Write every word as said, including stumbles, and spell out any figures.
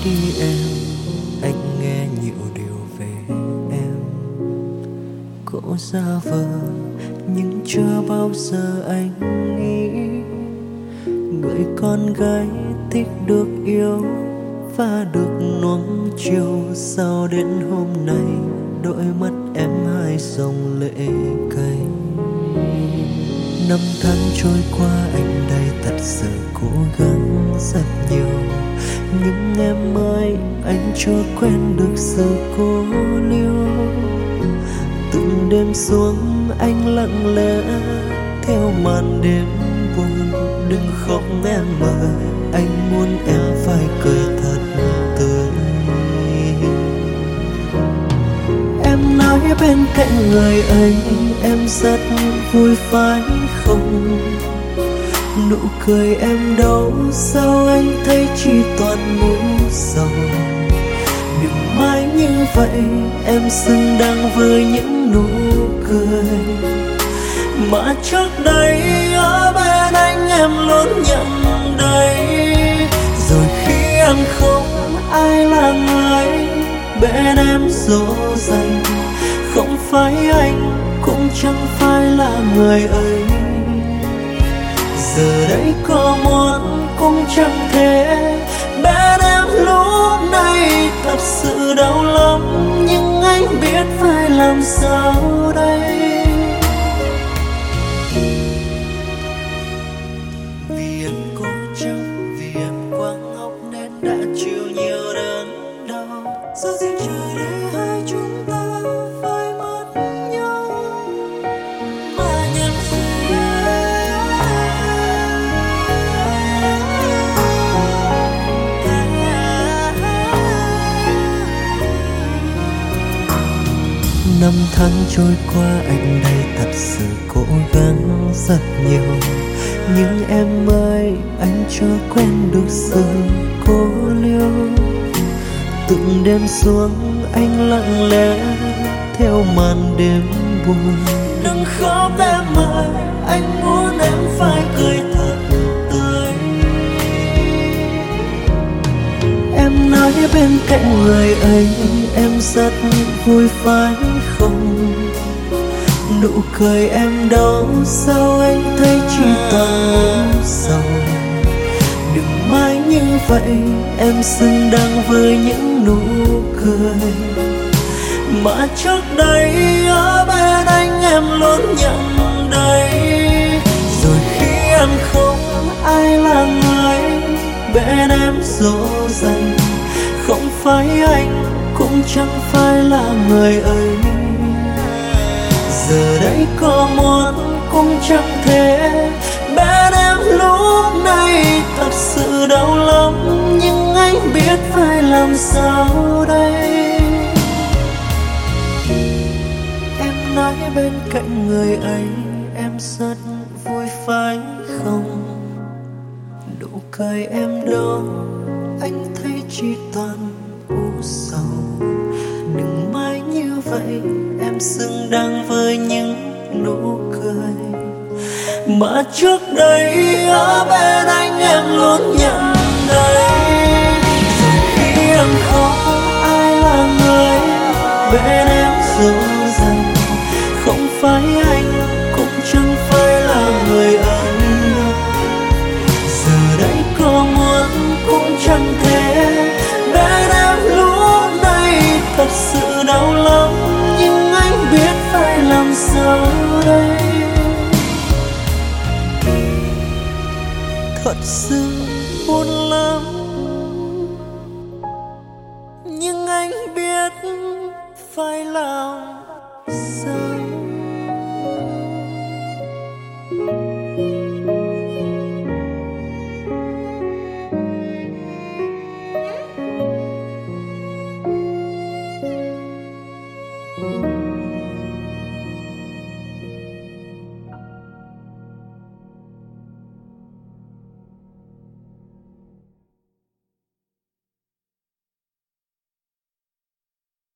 đi em, anh nghe nhiều điều về em. Cố giả vờ nhưng chưa bao giờ anh nghĩ người con gái thích được yêu và được nuông chiều. Sao đến hôm nay đôi mắt em hai dòng lệ cay. Năm tháng trôi qua anh đây thật sự cố gắng rất nhiều, nhưng em ơi anh chưa quen được sự cố liêu. Từng đêm xuống anh lặng lẽ theo màn đêm buồn. Đừng khóc em ơi, anh muốn em phải cười thật tươi. Em nói bên cạnh người anh em rất vui phải không? Nụ cười em đâu, sao anh thấy chỉ toàn nỗi sầu. Đừng mãi như vậy, em xứng đáng với những nụ cười mà trước đây ở bên anh em luôn nhận đầy. Rồi khi em không, ai là người bên em dỗ dành? Không phải anh, cũng chẳng phải là người ấy. Giờ đây có muốn cũng chẳng thể bên em lúc này. Thật sự đau lắm, nhưng anh biết phải làm sao đây. Vì em cố chấp, vì em quá ngốc nên đã chịu nhiều đớn đau. Giờ riêng trời để hai chúng ta phải mất nhau mà nhận năm tháng trôi qua anh đây thật sự cố gắng rất nhiều, nhưng em ơi anh chưa quen được sự cố liêu. Từng đêm xuống anh lặng lẽ theo màn đêm buồn. Đừng khóc em ơi, anh muốn em phải cười thật tươi. Em nói bên cạnh người ấy em rất vui phải không? Nụ cười em đâu, sao anh thấy chỉ toàn nỗi sầu. Đừng mãi như vậy, em xứng đáng với những nụ cười mà trước đây ở bên anh em luôn nhận đầy. Rồi khi em không, ai là người bên em dỗ dành? Không phải anh, cũng chẳng phải là người ấy. Giờ đây có muốn cũng chẳng thể bên em lúc này. Thật sự đau lắm, nhưng anh biết phải làm sao đây. Em nói bên cạnh người ấy em rất vui phải không? Nụ cười em đâu, anh thấy chỉ toàn u sầu. Đừng mãi như vậy, em xứng đáng với những nụ cười mà trước đây ở bên anh em luôn nhận đầy. Rồi khi em khóc, ai là người bên em dỗ dành? Không phải anh, cũng chẳng phải là người ấy. Giờ đây có muốn cũng chẳng thể bên em lúc này. Thật sự đau lắm, nhưng anh biết phải làm sao đây. Thật sự buồn lắm, nhưng anh biết phải làm sao